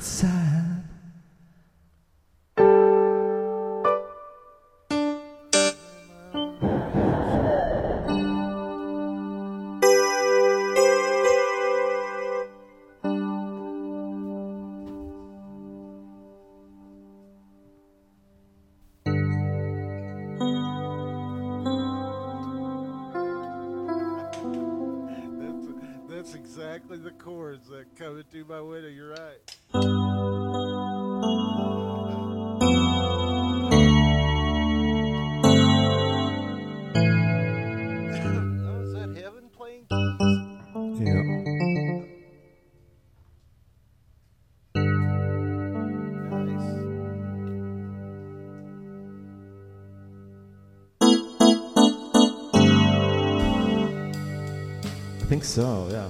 inside. That's exactly the chords that coming through my window. You're right. Oh, is that Heaven playing keys? Yeah. Nice. I think so, yeah.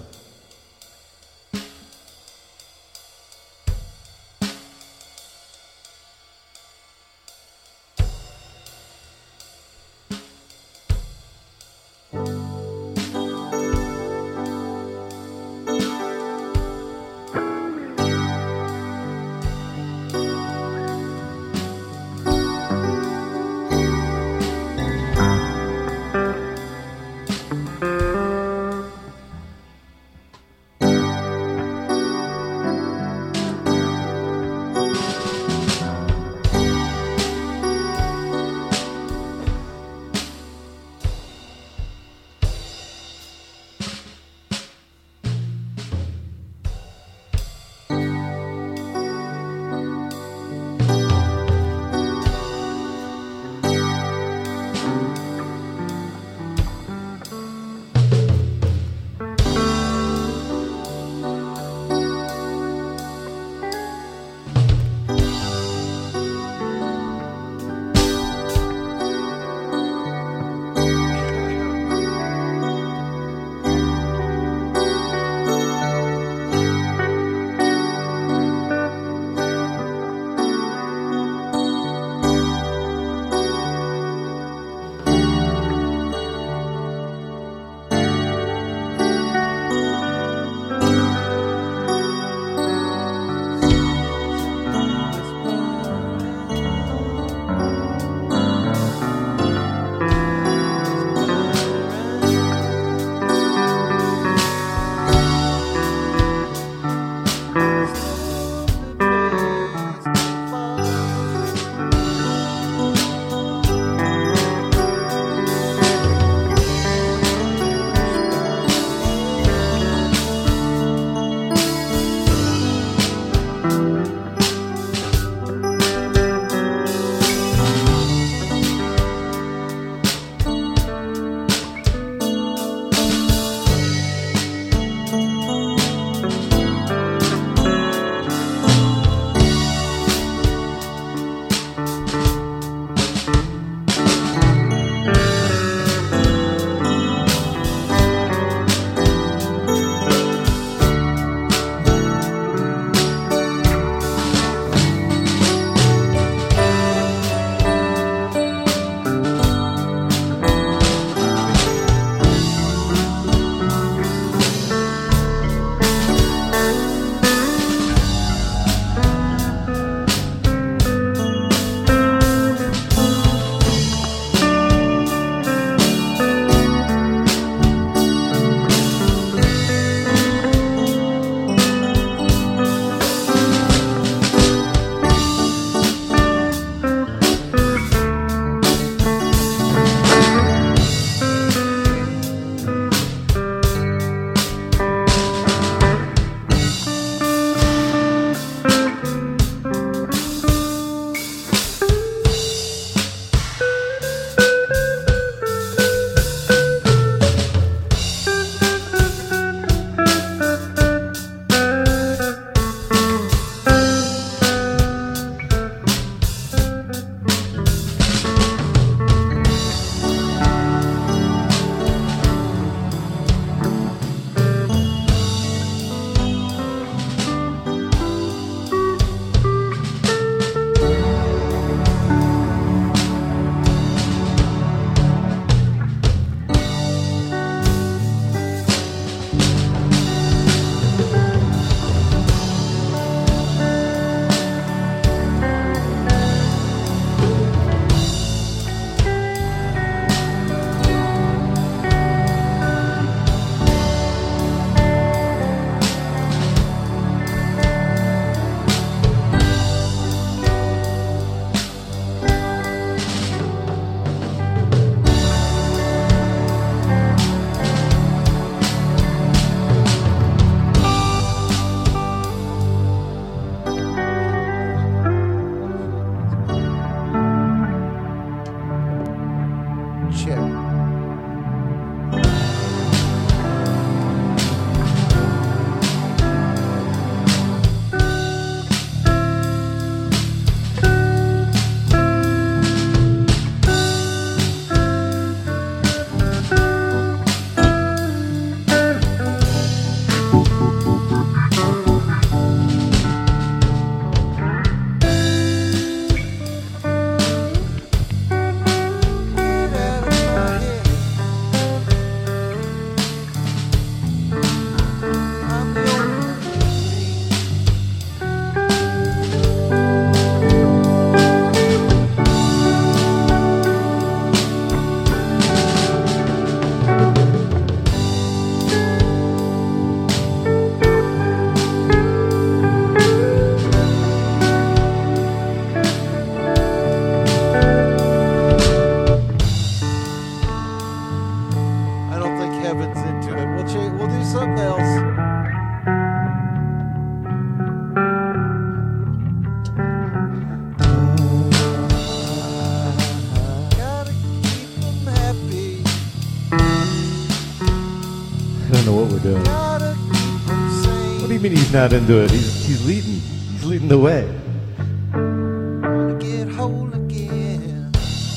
mean he's not into it? He's leading. He's leading the way. Wanna get whole again.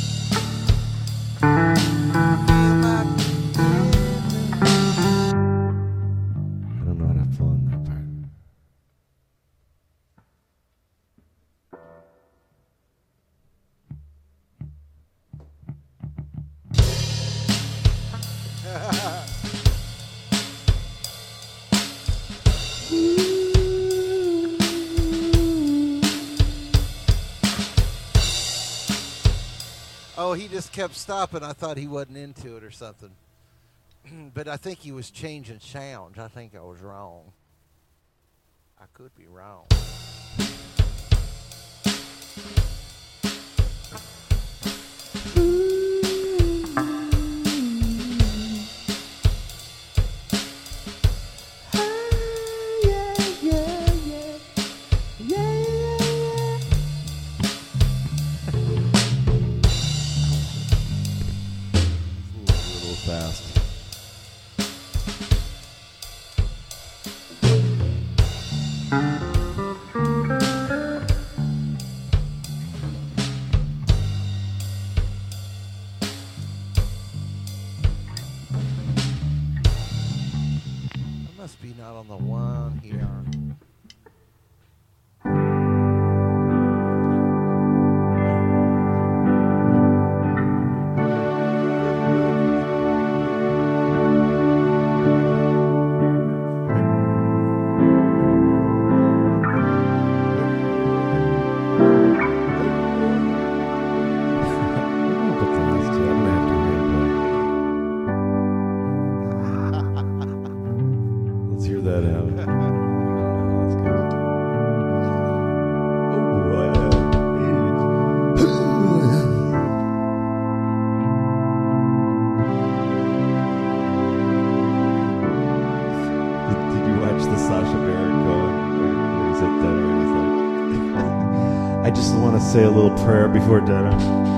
Feel my I don't know how to pull in that part. Oh, he just kept stopping. I thought he wasn't into it or something. But I think he was changing sounds. I think I was wrong. I could be wrong. Fast. I must be not on the one here. But the last two, I'm gonna have to replay. Let's hear that out. Let's go. Did you watch the Sacha Baron Cohen? Or is it dead already? I just want to say a little prayer before dinner.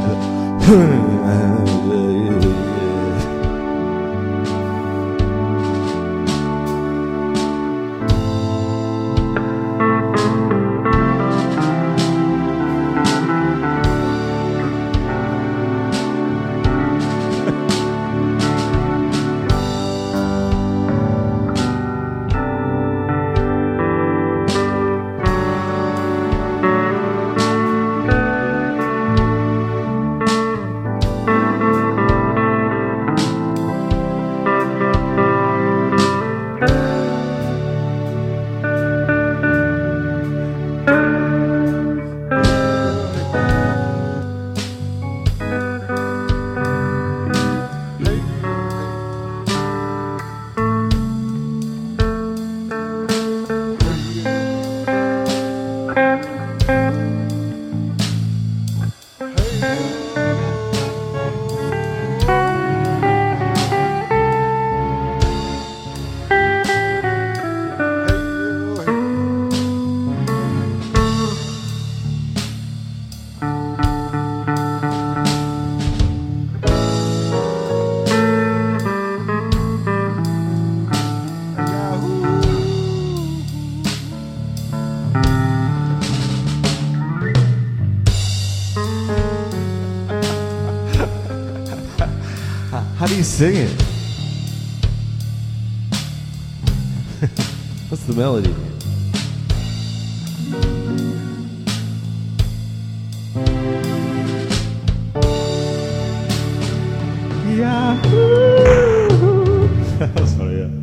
How do you sing it? What's the melody? Yahoo! That was funny, yeah.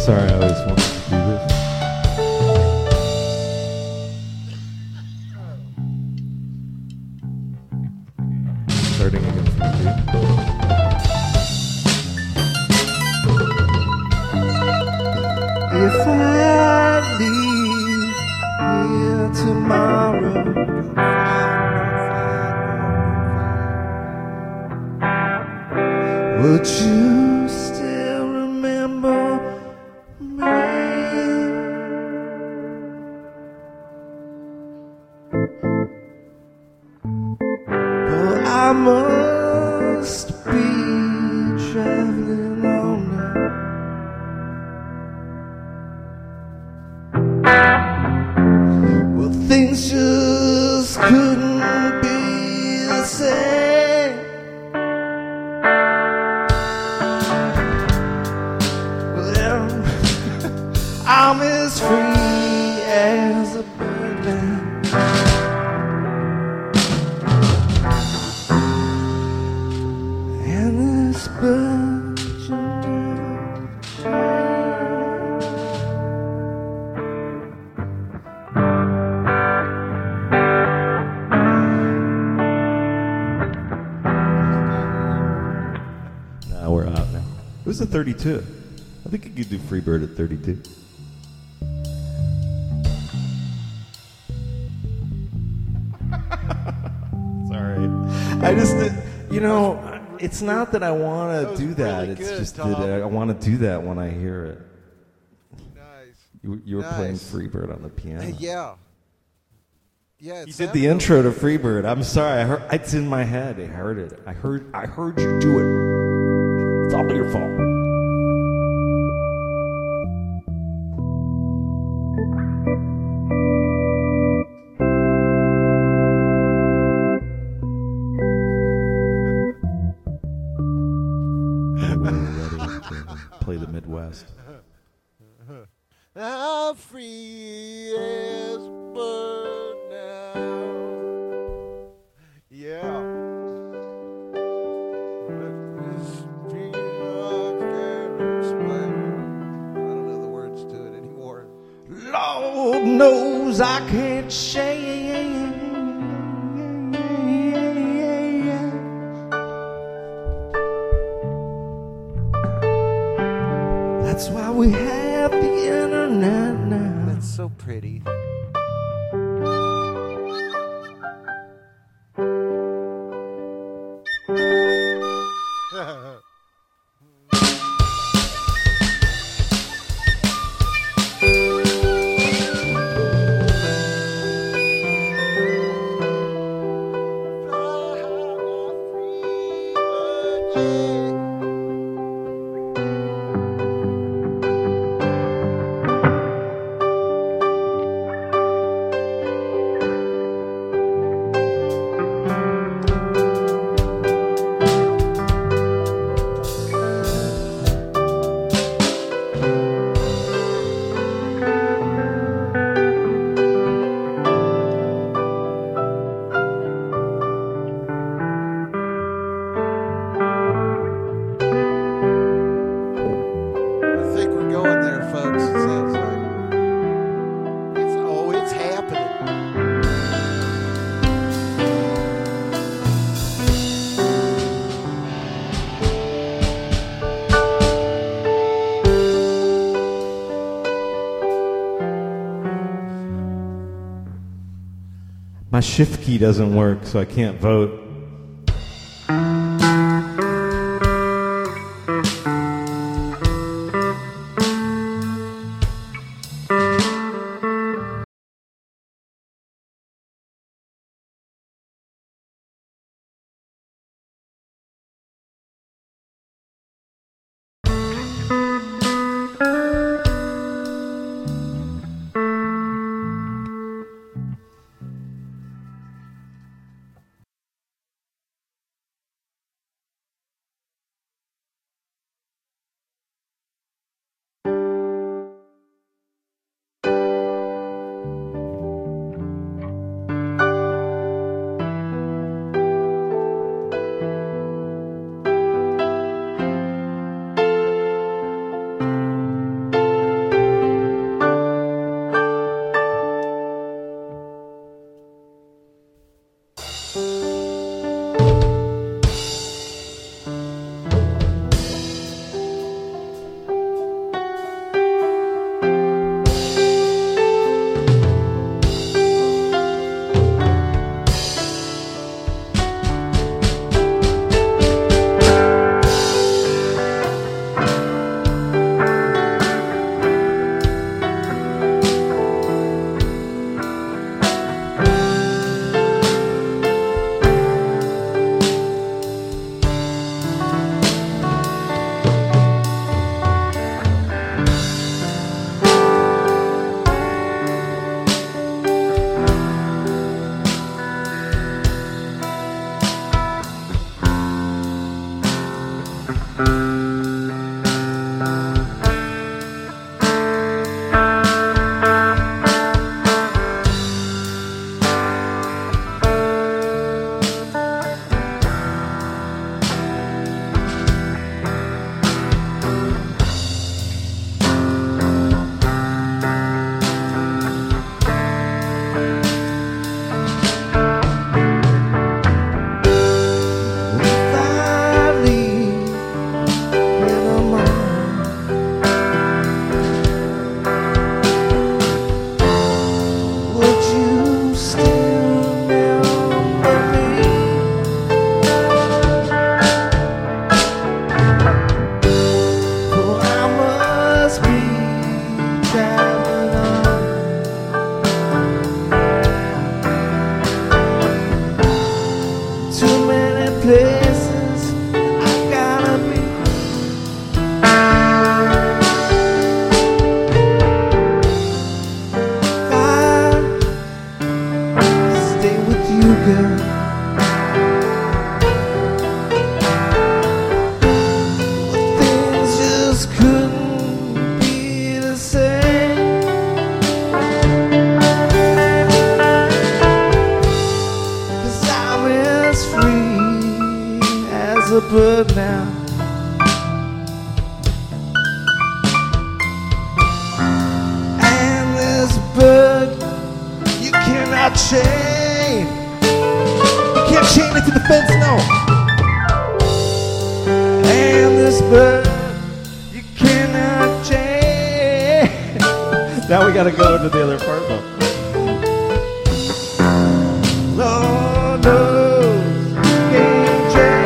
Sorry, I always wanted to do this. Starting again from two. If I leave here tomorrow, would you still remember me? Well, I must be traveling on now. Well, things just couldn't be the same. Well, I'm as free as a bird now. And this bird should never change. Now we're out now. It was a 32. I think you could do Freebird at 32. Sorry. I just, it's not that I want That to was do that. really It's good, just Tom. that I want to do that when I hear it. Nice. You were playing Nice. Freebird on the piano. Yeah. Yeah. You did the intro to Freebird. I'm sorry. It's in my head. I heard it. I heard you do it. It's all your fault. We're ready to play the Midwest. I'm free as a bird now. Yeah. This feeling I can't explain. I don't know the words to it anymore. Lord knows I can't shake. That's why we have the internet now. That's so pretty. I think we're going there, folks. It sounds like it's happening. My shift key doesn't work, so I can't vote. places I gotta be. I stay with you, girl. Things just couldn't be the same. 'Cause I'm as free as a bird now. And this bird you cannot chain. You can't chain it to the fence, no. And this bird you cannot chain. Now we gotta go to the other part though. Lord knows you can't chain.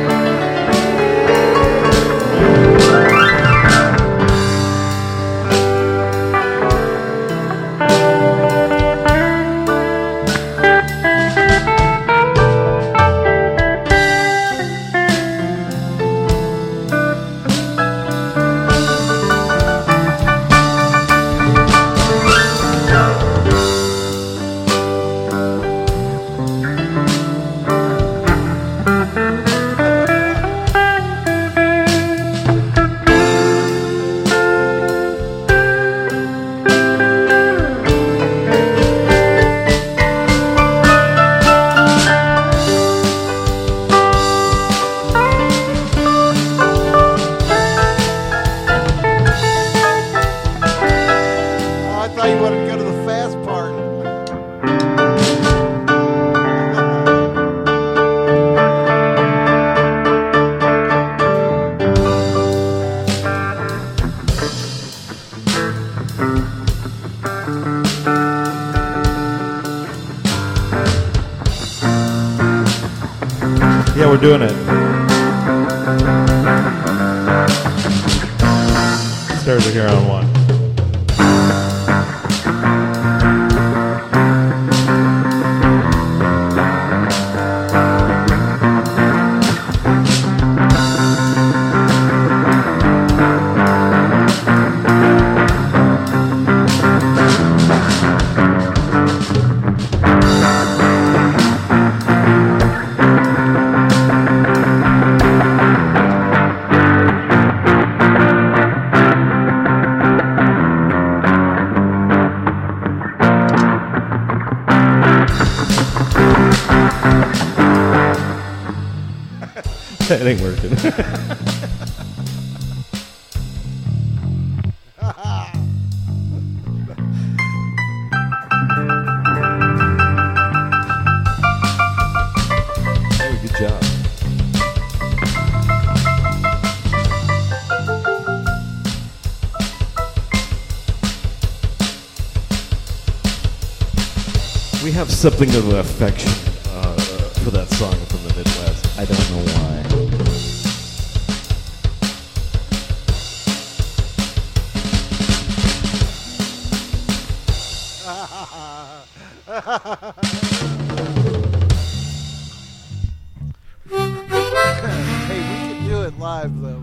Oh, I thought you wanted to go to the fast part. Yeah, we're doing it. Started here on one. It ain't working. Oh, good job. We have something of an affection for that song from the Midwest. I don't know why. Hey, we can do it live though.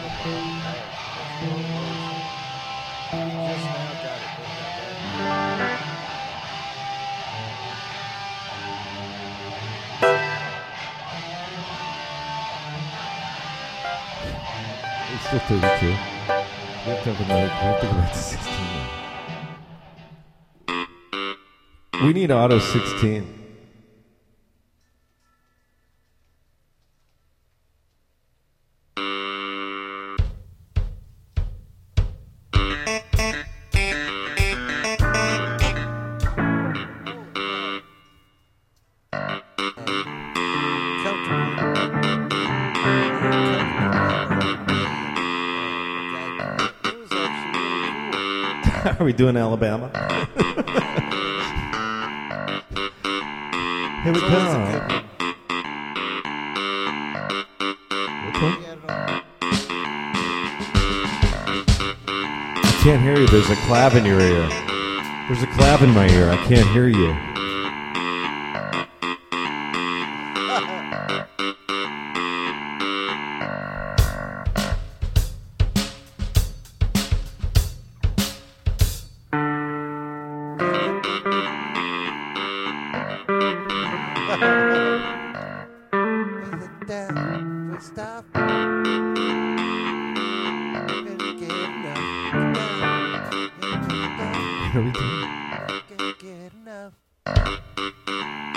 Just now got it. Still 32. We have to have another. We have to go back to 16 now. We need auto 16. Are we doing Alabama? Here we come. Which one? I can't hear you. There's a clav in your ear. There's a clav in my ear. I can't hear you. What are we doing?